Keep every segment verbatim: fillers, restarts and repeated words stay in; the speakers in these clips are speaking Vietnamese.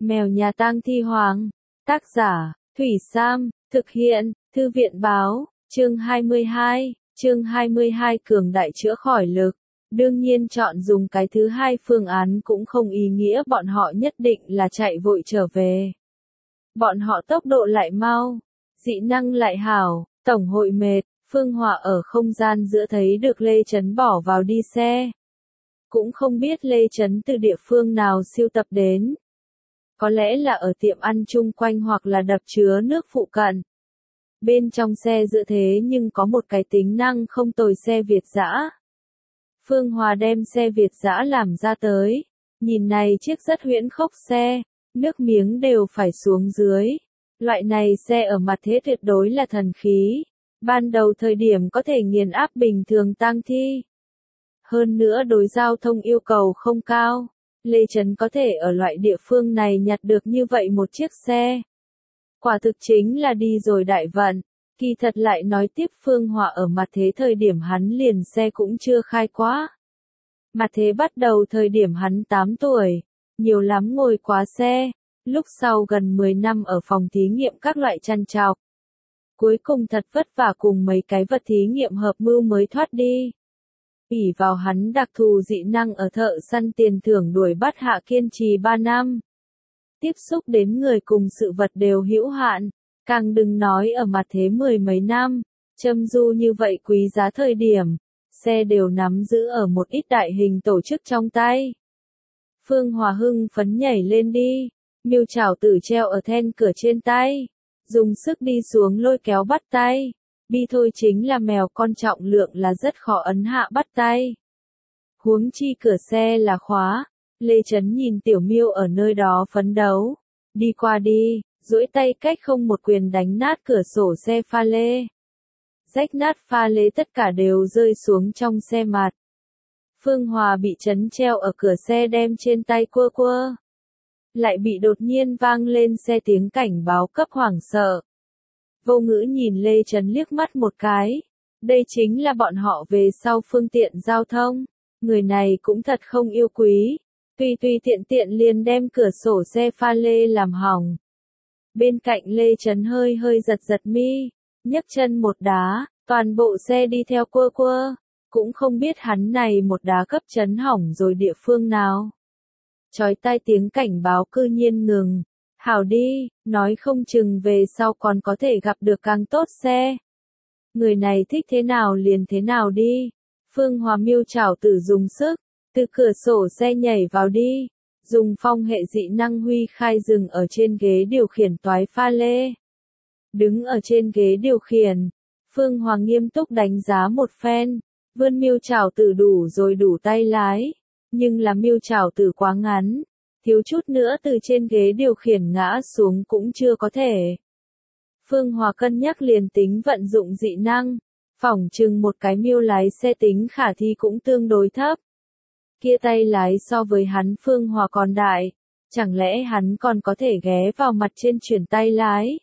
Mèo nhà tang thi hoàng. Tác giả, Thủy Sam, thực hiện, Thư viện báo, chương hai mươi hai, chương hai mươi hai cường đại chữa khỏi lực. Đương nhiên chọn dùng cái thứ hai phương án cũng không ý nghĩa bọn họ nhất định là chạy vội trở về. Bọn họ tốc độ lại mau, dị năng lại hảo, tổng hội mệt, Phương Hòa ở không gian giữa thấy được Lê Trấn bỏ vào đi xe. Cũng không biết Lê Trấn từ địa phương nào siêu tập đến. Có lẽ là ở tiệm ăn chung quanh hoặc là đập chứa nước phụ cận. Bên trong xe dự thế nhưng có một cái tính năng không tồi xe Việt dã. Phương Hòa đem xe Việt dã làm ra tới. Nhìn này chiếc rất huyễn khốc xe, nước miếng đều phải xuống dưới. Loại này xe ở mặt thế tuyệt đối là thần khí. Ban đầu thời điểm có thể nghiền áp bình thường tang thi. Hơn nữa đối giao thông yêu cầu không cao. Lê Trấn có thể ở loại địa phương này nhặt được như vậy một chiếc xe. Quả thực chính là đi rồi đại vận. Kỳ thật lại nói tiếp Phương Hòa ở mặt thế thời điểm hắn liền xe cũng chưa khai quá. Mặt thế bắt đầu thời điểm hắn tám tuổi. Nhiều lắm ngồi quá xe. Lúc sau gần mười năm ở phòng thí nghiệm các loại chăn trọc. Cuối cùng thật vất vả cùng mấy cái vật thí nghiệm hợp mưu mới thoát đi. ỷ vào hắn đặc thù dị năng ở thợ săn tiền thưởng đuổi bắt hạ kiên trì ba năm. Tiếp xúc đến người cùng sự vật đều hữu hạn, càng đừng nói ở mặt thế mười mấy năm, châm du như vậy quý giá thời điểm, xe đều nắm giữ ở một ít đại hình tổ chức trong tay. Phương Hòa hưng phấn nhảy lên đi, miêu chảo tử treo ở then cửa trên tay, dùng sức đi xuống lôi kéo bắt tay. Bi thôi chính là mèo con trọng lượng là rất khó ấn hạ bắt tay. Huống chi cửa xe là khóa, Lê Trấn nhìn tiểu miêu ở nơi đó phấn đấu. Đi qua đi, duỗi tay cách không một quyền đánh nát cửa sổ xe pha lê. Rách nát pha lê tất cả đều rơi xuống trong xe mặt. Phương Hòa bị Trấn treo ở cửa xe đem trên tay quơ quơ. Lại bị đột nhiên vang lên xe tiếng cảnh báo cấp hoảng sợ. Vô ngữ nhìn Lê Trấn liếc mắt một cái. Đây chính là bọn họ về sau phương tiện giao thông. Người này cũng thật không yêu quý. Tùy tùy tiện tiện liền đem cửa sổ xe pha lê làm hỏng. Bên cạnh Lê Trấn hơi hơi giật giật mi. Nhấc chân một đá, toàn bộ xe đi theo quơ quơ. Cũng không biết hắn này một đá cấp chấn hỏng rồi địa phương nào. Chói tai tiếng cảnh báo cư nhiên ngừng. Hảo đi, nói không chừng về sau còn có thể gặp được càng tốt xe. Người này thích thế nào liền thế nào đi. Phương Hòa miêu chảo tử dùng sức, từ cửa sổ xe nhảy vào đi. Dùng phong hệ dị năng huy khai dừng ở trên ghế điều khiển toái pha lê. Đứng ở trên ghế điều khiển, Phương Hòa nghiêm túc đánh giá một phen. Vươn miêu chảo tử đủ rồi đủ tay lái. Nhưng là miêu chảo tử quá ngắn. Thiếu chút nữa từ trên ghế điều khiển ngã xuống cũng chưa có thể. Phương Hòa cân nhắc liền tính vận dụng dị năng, phỏng chừng một cái miêu lái xe tính khả thi cũng tương đối thấp. Kia tay lái so với hắn Phương Hòa còn đại, chẳng lẽ hắn còn có thể ghé vào mặt trên chuyển tay lái.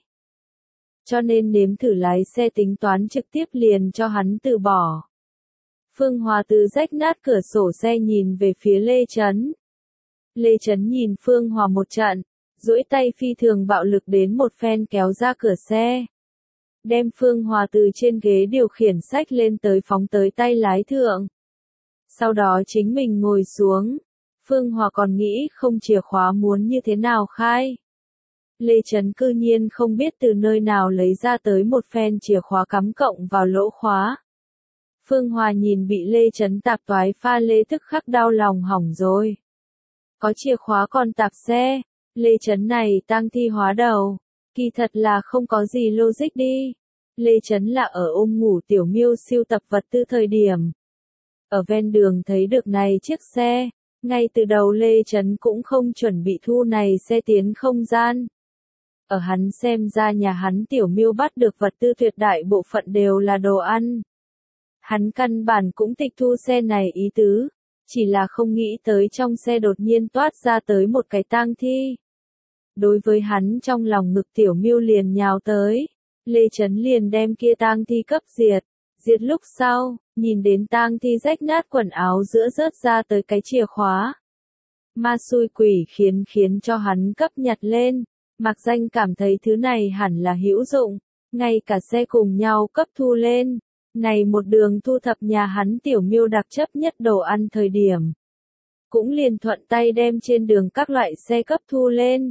Cho nên nếm thử lái xe tính toán trực tiếp liền cho hắn từ bỏ. Phương Hòa từ rách nát cửa sổ xe nhìn về phía Lê Trấn. Lê Trấn nhìn Phương Hòa một trận, duỗi tay phi thường bạo lực đến một phen kéo ra cửa xe. Đem Phương Hòa từ trên ghế điều khiển xách lên tới phóng tới tay lái thượng. Sau đó chính mình ngồi xuống. Phương Hòa còn nghĩ không chìa khóa muốn như thế nào khai. Lê Trấn cư nhiên không biết từ nơi nào lấy ra tới một phen chìa khóa cắm cộng vào lỗ khóa. Phương Hòa nhìn bị Lê Trấn tạp toái pha lê tức khắc đau lòng hỏng rồi. Có chìa khóa còn tạp xe, Lê Trấn này tang thi hóa đầu, kỳ thật là không có gì logic đi. Lê Trấn là ở ôm ngủ tiểu miêu siêu tập vật tư thời điểm. Ở ven đường thấy được này chiếc xe, ngay từ đầu Lê Trấn cũng không chuẩn bị thu này xe tiến không gian. Ở hắn xem ra nhà hắn tiểu miêu bắt được vật tư tuyệt đại bộ phận đều là đồ ăn. Hắn căn bản cũng tịch thu xe này ý tứ. Chỉ là không nghĩ tới trong xe đột nhiên toát ra tới một cái tang thi. Đối với hắn trong lòng ngực tiểu miêu liền nhào tới. Lê Trấn liền đem kia tang thi cấp diệt. Diệt lúc sau, nhìn đến tang thi rách nát quần áo giữa rớt ra tới cái chìa khóa. Ma xui quỷ khiến khiến cho hắn cấp nhặt lên. Mạc Danh cảm thấy thứ này hẳn là hữu dụng, ngay cả xe cùng nhau cấp thu lên. Này một đường thu thập nhà hắn tiểu miêu đặc chấp nhất đồ ăn thời điểm. Cũng liền thuận tay đem trên đường các loại xe cấp thu lên.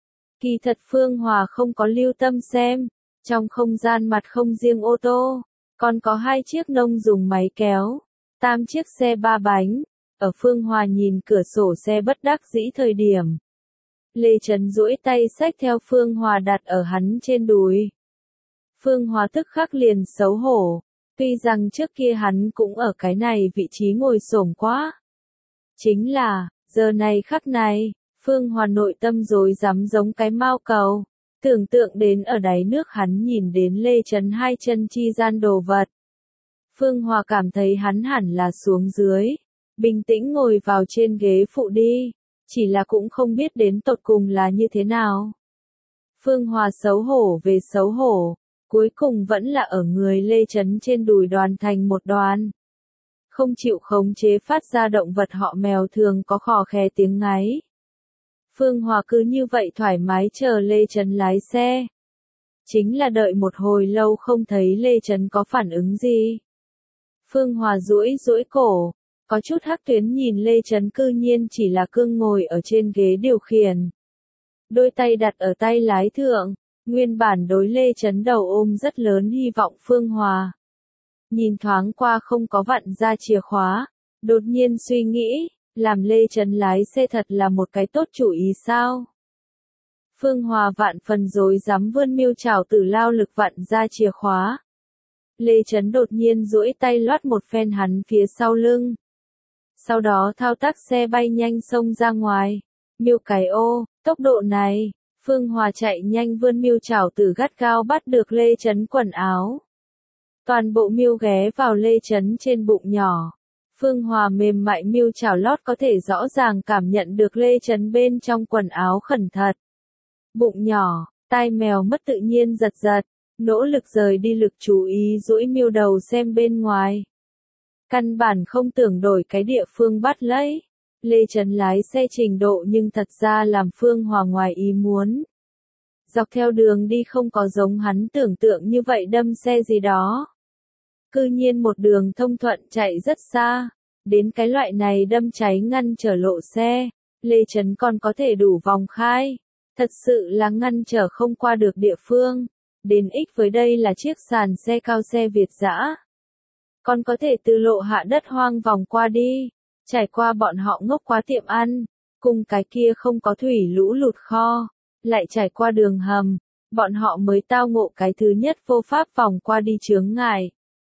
Kỳ thật Phương Hòa không có lưu tâm xem, trong không gian mặt không riêng ô tô, còn có hai chiếc nông dùng máy kéo, tam chiếc xe ba bánh. Ở Phương Hòa nhìn cửa sổ xe bất đắc dĩ thời điểm. Lê Trấn duỗi tay xách theo Phương Hòa đặt ở hắn trên đùi. Phương Hòa tức khắc liền xấu hổ, tuy rằng trước kia hắn cũng ở cái này vị trí ngồi xổm quá. Chính là, giờ này khắc này, Phương Hòa nội tâm rối rắm giống cái mao cầu, tưởng tượng đến ở đáy nước hắn nhìn đến Lê Trấn hai chân chi gian đồ vật. Phương Hòa cảm thấy hắn hẳn là xuống dưới, bình tĩnh ngồi vào trên ghế phụ đi, chỉ là cũng không biết đến tột cùng là như thế nào. Phương Hòa xấu hổ về xấu hổ, cuối cùng vẫn là ở người Lê Trấn trên đùi đoàn thành một đoàn. Không chịu khống chế phát ra động vật họ mèo thường có khò khè tiếng ngáy. Phương Hòa cứ như vậy thoải mái chờ Lê Trấn lái xe. Chính là đợi một hồi lâu không thấy Lê Trấn có phản ứng gì. Phương Hòa duỗi duỗi cổ, có chút hắc tuyến nhìn Lê Trấn cư nhiên chỉ là cương ngồi ở trên ghế điều khiển. Đôi tay đặt ở tay lái thượng, nguyên bản đối Lê Trấn đầu ôm rất lớn hy vọng Phương Hòa. Nhìn thoáng qua không có vặn ra chìa khóa, đột nhiên suy nghĩ, làm Lê Trấn lái xe thật là một cái tốt chủ ý sao? Phương Hòa vạn phần rồi dám vươn miêu chảo tử lao lực vặn ra chìa khóa. Lê Trấn đột nhiên duỗi tay loát một phen hắn phía sau lưng. Sau đó thao tác xe bay nhanh xông ra ngoài. Miêu cái ô, tốc độ này, Phương Hòa chạy nhanh vươn miêu chảo tử gắt gao bắt được Lê Trấn quần áo. Toàn bộ miêu ghé vào Lê Trấn trên bụng nhỏ. Phương Hòa mềm mại miêu chảo lót có thể rõ ràng cảm nhận được Lê Trấn bên trong quần áo khẩn thật. Bụng nhỏ, tai mèo mất tự nhiên giật giật, nỗ lực rời đi lực chú ý duỗi miêu đầu xem bên ngoài. Căn bản không tưởng đổi cái địa phương bắt lấy. Lê Trấn lái xe trình độ nhưng thật ra làm Phương Hòa ngoài ý muốn. Dọc theo đường đi không có giống hắn tưởng tượng như vậy đâm xe gì đó. Cư nhiên một đường thông thuận chạy rất xa. Đến cái loại này đâm cháy ngăn trở lộ xe, Lê Trấn còn có thể đủ vòng khai. Thật sự là ngăn trở không qua được địa phương. Đến ích với đây là chiếc sàn xe cao xe Việt dã. Còn có thể từ lộ hạ đất hoang vòng qua đi, trải qua bọn họ ngốc quá tiệm ăn, cùng cái kia không có thủy lũ lụt kho, lại trải qua đường hầm, bọn họ mới tao ngộ cái thứ nhất vô pháp vòng qua đi chướng ngại.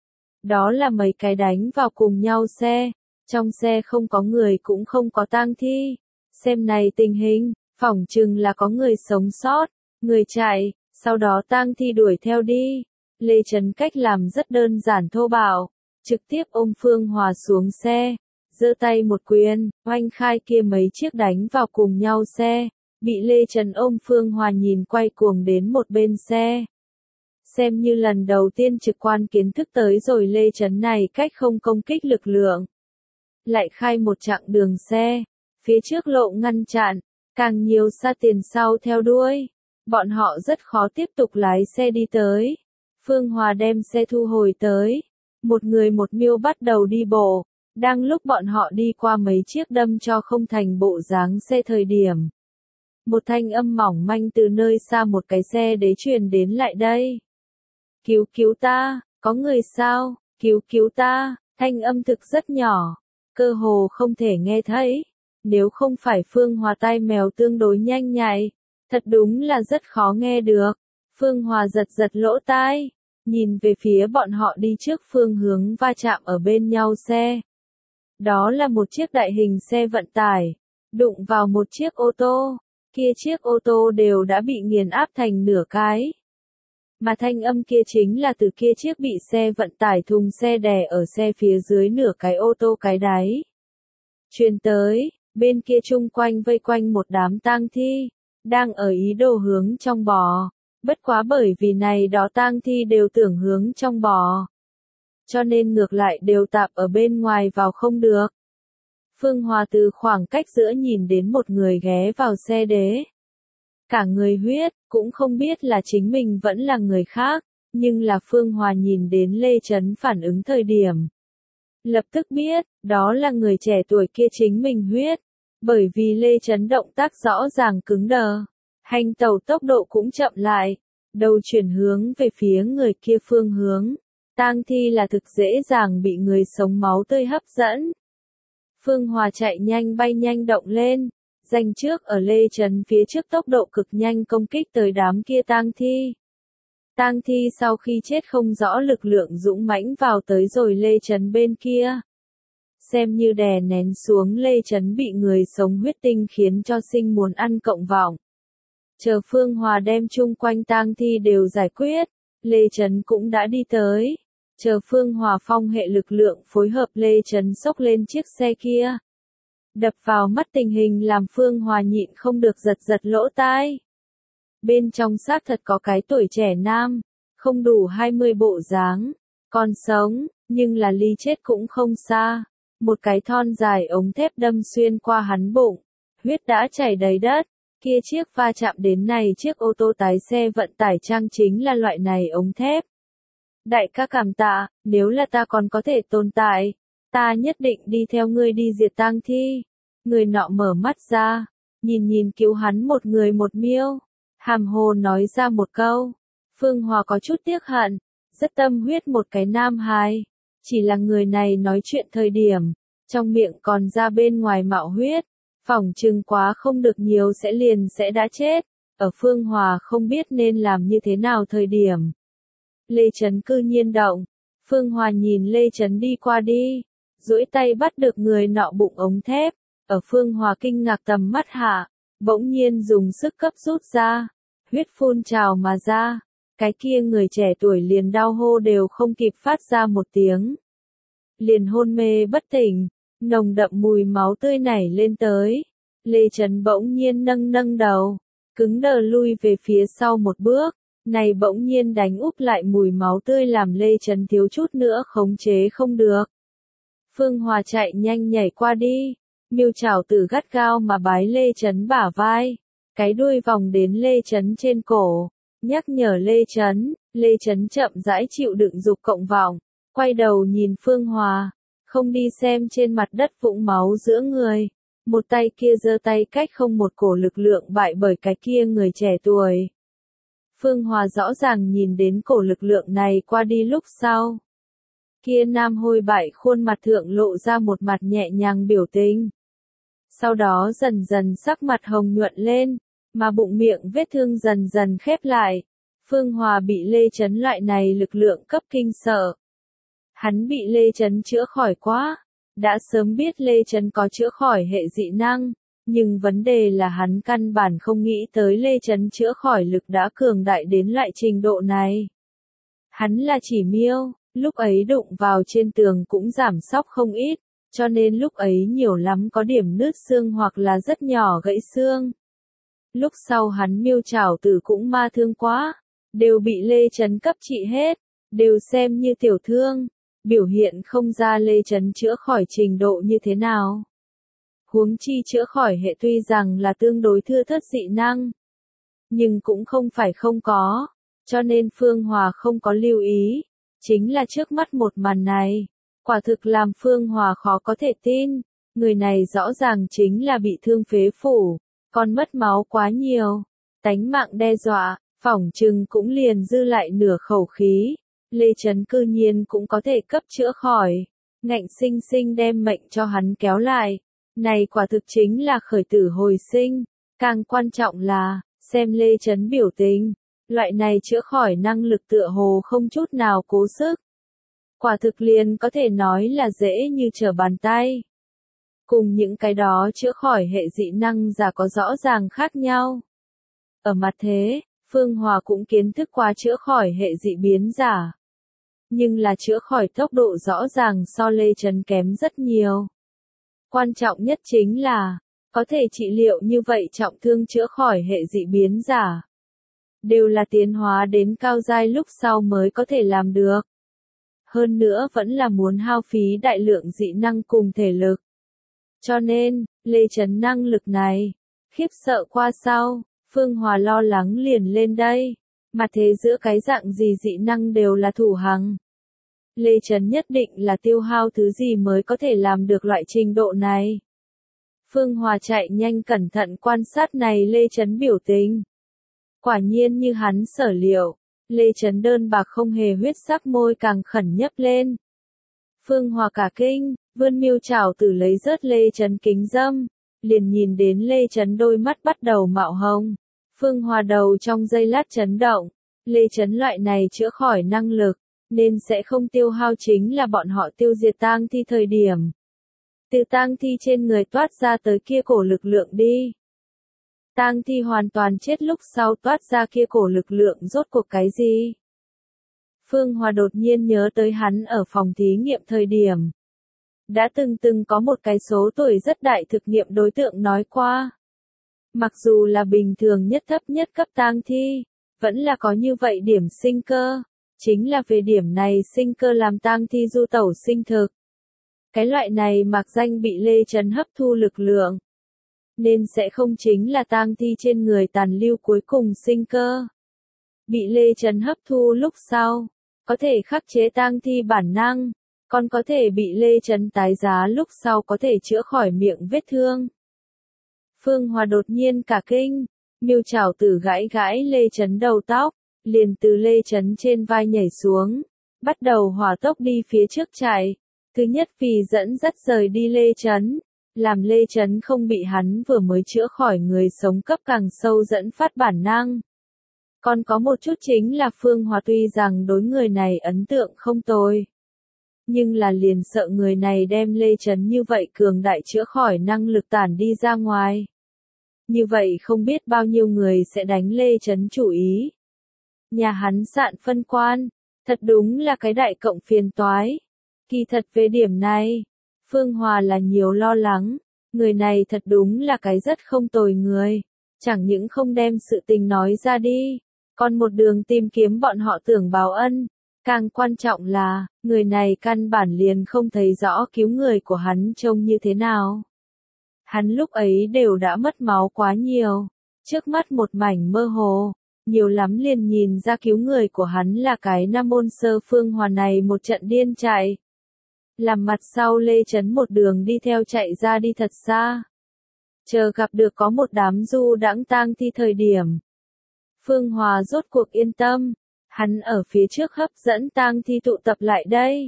Đó là mấy cái đánh vào cùng nhau xe, trong xe không có người cũng không có tang thi. Xem này tình hình, phỏng chừng là có người sống sót, người chạy, sau đó tang thi đuổi theo đi. Lê Trấn cách làm rất đơn giản thô bạo, trực tiếp ôm Phương Hòa xuống xe, giơ tay một quyền, oanh khai kia mấy chiếc đánh vào cùng nhau xe, bị Lê Trấn ôm Phương Hòa nhìn quay cuồng đến một bên xe. Xem như lần đầu tiên trực quan kiến thức tới rồi Lê Trấn này cách không công kích lực lượng. Lại khai một chặng đường xe, phía trước lộ ngăn chặn, càng nhiều xa tiền sau theo đuôi. Bọn họ rất khó tiếp tục lái xe đi tới. Phương Hòa đem xe thu hồi tới. Một người một miêu bắt đầu đi bộ. Đang lúc bọn họ đi qua mấy chiếc đâm cho không thành bộ dáng xe thời điểm. Một thanh âm mỏng manh từ nơi xa một cái xe đế truyền đến lại đây. Cứu cứu ta, có người sao, cứu cứu ta, thanh âm thực rất nhỏ, cơ hồ không thể nghe thấy. Nếu không phải Phương Hòa tai mèo tương đối nhanh nhạy, thật đúng là rất khó nghe được. Phương Hòa giật giật lỗ tai, nhìn về phía bọn họ đi trước phương hướng va chạm ở bên nhau xe. Đó là một chiếc đại hình xe vận tải, đụng vào một chiếc ô tô, kia chiếc ô tô đều đã bị nghiền áp thành nửa cái. Mà thanh âm kia chính là từ kia chiếc bị xe vận tải thùng xe đè ở xe phía dưới nửa cái ô tô cái đáy. Truyền tới, bên kia chung quanh vây quanh một đám tang thi, đang ở ý đồ hướng trong bò, bất quá bởi vì này đó tang thi đều tưởng hướng trong bò. Cho nên ngược lại đều tạp ở bên ngoài vào không được. Phương Hòa từ khoảng cách giữa nhìn đến một người ghé vào xe đế. Cả người huyết, cũng không biết là chính mình vẫn là người khác, nhưng là Phương Hòa nhìn đến Lê Chấn phản ứng thời điểm. Lập tức biết, đó là người trẻ tuổi kia chính mình huyết, bởi vì Lê Chấn động tác rõ ràng cứng đờ, hành tàu tốc độ cũng chậm lại, đầu chuyển hướng về phía người kia phương hướng. Tang thi là thực dễ dàng bị người sống máu tươi hấp dẫn. Phương Hòa chạy nhanh bay nhanh động lên, giành trước ở Lê Chấn phía trước tốc độ cực nhanh công kích tới đám kia tang thi. Tang thi sau khi chết không rõ lực lượng dũng mãnh vào tới rồi Lê Chấn bên kia. Xem như đè nén xuống Lê Chấn bị người sống huyết tinh khiến cho sinh muốn ăn cộng vọng. Chờ Phương Hòa đem chung quanh tang thi đều giải quyết, Lê Chấn cũng đã đi tới. Chờ Phương Hòa phong hệ lực lượng phối hợp Lê Chấn xốc lên chiếc xe kia. Đập vào mắt tình hình làm Phương Hòa nhịn không được giật giật lỗ tai. Bên trong xác thật có cái tuổi trẻ nam, không đủ hai mươi bộ dáng, còn sống, nhưng là ly chết cũng không xa. Một cái thon dài ống thép đâm xuyên qua hắn bụng, huyết đã chảy đầy đất. Kia chiếc va chạm đến này chiếc ô tô tái xe vận tải trang chính là loại này ống thép. Đại ca cảm tạ, nếu là ta còn có thể tồn tại, ta nhất định đi theo ngươi đi diệt tang thi. Người nọ mở mắt ra, nhìn nhìn cứu hắn một người một miêu, hàm hồ nói ra một câu. Phương Hòa có chút tiếc hận, rất tâm huyết một cái nam hài. Chỉ là người này nói chuyện thời điểm, trong miệng còn ra bên ngoài mạo huyết, phỏng chừng quá không được nhiều sẽ liền sẽ đã chết. Ở Phương Hòa không biết nên làm như thế nào thời điểm. Lê Chấn cư nhiên động, Phương Hòa nhìn Lê Chấn đi qua đi, duỗi tay bắt được người nọ bụng ống thép, ở Phương Hòa kinh ngạc tầm mắt hạ, bỗng nhiên dùng sức cấp rút ra, huyết phun trào mà ra, cái kia người trẻ tuổi liền đau hô đều không kịp phát ra một tiếng. Liền hôn mê bất tỉnh, nồng đậm mùi máu tươi nảy lên tới, Lê Chấn bỗng nhiên nâng nâng đầu, cứng đờ lui về phía sau một bước. Này bỗng nhiên đánh úp lại mùi máu tươi làm Lê Chấn thiếu chút nữa khống chế không được. Phương Hòa chạy nhanh nhảy qua đi, miêu chảo tử gắt gao mà bái Lê Chấn bả vai, cái đuôi vòng đến Lê Chấn trên cổ, nhắc nhở Lê Chấn. Lê Chấn chậm rãi chịu đựng dục cộng vọng, quay đầu nhìn Phương Hòa, không đi xem trên mặt đất vũng máu giữa người, một tay kia giơ tay cách không một cổ lực lượng bại bởi cái kia người trẻ tuổi. Phương Hòa rõ ràng nhìn đến cổ lực lượng này qua đi lúc sau. Kia nam hôi bại khuôn mặt thượng lộ ra một mặt nhẹ nhàng biểu tình. Sau đó dần dần sắc mặt hồng nhuận lên, mà bụng miệng vết thương dần dần khép lại. Phương Hòa bị Lê Chấn loại này lực lượng cấp kinh sợ. Hắn bị Lê Chấn chữa khỏi quá. Đã sớm biết Lê Chấn có chữa khỏi hệ dị năng. Nhưng vấn đề là hắn căn bản không nghĩ tới Lê Chấn chữa khỏi lực đã cường đại đến loại trình độ này. Hắn là chỉ miêu, lúc ấy đụng vào trên tường cũng giảm sóc không ít, cho nên lúc ấy nhiều lắm có điểm nứt xương hoặc là rất nhỏ gãy xương. Lúc sau hắn miêu chảo tử cũng ma thương quá, đều bị Lê Chấn cấp trị hết, đều xem như tiểu thương, biểu hiện không ra Lê Chấn chữa khỏi trình độ như thế nào. Huống chi chữa khỏi hệ tuy rằng là tương đối thưa thớt dị năng, nhưng cũng không phải không có, cho nên Phương Hòa không có lưu ý, chính là trước mắt một màn này, quả thực làm Phương Hòa khó có thể tin, người này rõ ràng chính là bị thương phế phủ, còn mất máu quá nhiều, tánh mạng đe dọa, phỏng chừng cũng liền dư lại nửa khẩu khí, Lê Chấn cư nhiên cũng có thể cấp chữa khỏi, ngạnh sinh sinh đem mệnh cho hắn kéo lại. Này quả thực chính là khởi tử hồi sinh, càng quan trọng là, xem Lê Chấn biểu tình, loại này chữa khỏi năng lực tựa hồ không chút nào cố sức. Quả thực liền có thể nói là dễ như trở bàn tay. Cùng những cái đó chữa khỏi hệ dị năng giả có rõ ràng khác nhau. Ở mặt thế, Phương Hòa cũng kiến thức qua chữa khỏi hệ dị biến giả. Nhưng là chữa khỏi tốc độ rõ ràng so Lê Chấn kém rất nhiều. Quan trọng nhất chính là, có thể trị liệu như vậy trọng thương chữa khỏi hệ dị biến giả. Đều là tiến hóa đến cao giai lúc sau mới có thể làm được. Hơn nữa vẫn là muốn hao phí đại lượng dị năng cùng thể lực. Cho nên, Lê Chấn năng lực này, khiếp sợ qua sau, Phương Hòa lo lắng liền lên đây, mà thế giữa cái dạng gì dị năng đều là thủ hằng. Lê Chấn nhất định là tiêu hao thứ gì mới có thể làm được loại trình độ này. Phương Hòa chạy nhanh cẩn thận quan sát này Lê Chấn biểu tình. Quả nhiên như hắn sở liệu, Lê Chấn đơn bạc không hề huyết sắc môi càng khẩn nhấp lên. Phương Hòa cả kinh, vươn miêu chảo tử lấy rớt Lê Chấn kính dâm, liền nhìn đến Lê Chấn đôi mắt bắt đầu mạo hồng. Phương Hòa đầu trong giây lát chấn động, Lê Chấn loại này chữa khỏi năng lực, nên sẽ không tiêu hao chính là bọn họ tiêu diệt tang thi thời điểm. Từ tang thi trên người toát ra tới kia cổ lực lượng đi. Tang thi hoàn toàn chết lúc sau toát ra kia cổ lực lượng rốt cuộc cái gì? Phương Hòa đột nhiên nhớ tới hắn ở phòng thí nghiệm thời điểm. Đã từng từng có một cái số tuổi rất đại thực nghiệm đối tượng nói qua. Mặc dù là bình thường nhất thấp nhất cấp tang thi, vẫn là có như vậy điểm sinh cơ. Chính là về điểm này sinh cơ làm tang thi du tẩu sinh thực. Cái loại này mặc danh bị Lê Chấn hấp thu lực lượng. Nên sẽ không chính là tang thi trên người tàn lưu cuối cùng sinh cơ. Bị Lê Chấn hấp thu lúc sau, có thể khắc chế tang thi bản năng, còn có thể bị Lê Chấn tái giá lúc sau có thể chữa khỏi miệng vết thương. Phương Hòa đột nhiên cả kinh, miêu chảo tử gãi gãi Lê Chấn đầu tóc, liền từ Lê Chấn trên vai nhảy xuống, bắt đầu hỏa tốc đi phía trước chạy. Thứ nhất vì dẫn dắt rời đi Lê Chấn, làm Lê Chấn không bị hắn vừa mới chữa khỏi người sống cấp càng sâu dẫn phát bản năng. Còn có một chút chính là Phương Hòa tuy rằng đối người này ấn tượng không tồi. Nhưng là liền sợ người này đem Lê Chấn như vậy cường đại chữa khỏi năng lực tản đi ra ngoài. Như vậy không biết bao nhiêu người sẽ đánh Lê Chấn chủ ý. Nhà hắn sạn phân quan, thật đúng là cái đại cộng phiền toái. Kỳ thật về điểm này, Phương Hòa là nhiều lo lắng, người này thật đúng là cái rất không tồi người, chẳng những không đem sự tình nói ra đi, còn một đường tìm kiếm bọn họ tưởng báo ân, càng quan trọng là, người này căn bản liền không thấy rõ cứu người của hắn trông như thế nào. Hắn lúc ấy đều đã mất máu quá nhiều, trước mắt một mảnh mơ hồ. Nhiều lắm liền nhìn ra cứu người của hắn là cái Nam Môn Sơ Phương Hòa này một trận điên chạy. Làm mặt sau Lê Chấn một đường đi theo chạy ra đi thật xa. Chờ gặp được có một đám du đãng tang thi thời điểm. Phương Hòa rốt cuộc yên tâm, hắn ở phía trước hấp dẫn tang thi tụ tập lại đây.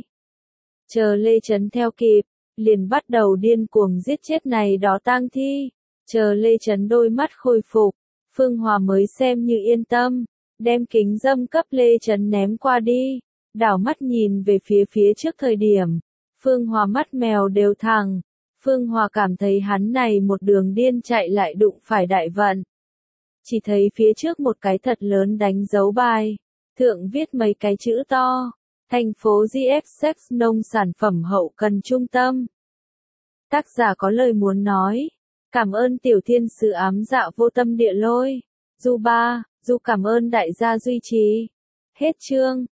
Chờ Lê Chấn theo kịp, liền bắt đầu điên cuồng giết chết này đó tang thi. Chờ Lê Chấn đôi mắt khôi phục. Phương Hòa mới xem như yên tâm, đem kính dâm cấp Lê Chấn ném qua đi, đảo mắt nhìn về phía phía trước thời điểm, Phương Hòa mắt mèo đều thẳng, Phương Hòa cảm thấy hắn này một đường điên chạy lại đụng phải đại vận. Chỉ thấy phía trước một cái thật lớn đánh dấu bài, thượng viết mấy cái chữ to, thành phố giê ép Sex nông sản phẩm hậu cần trung tâm. Tác giả có lời muốn nói. Cảm ơn tiểu thiên sứ ám dạ vô tâm địa lôi. Du ba, Du cảm ơn đại gia duy trì. Hết chương.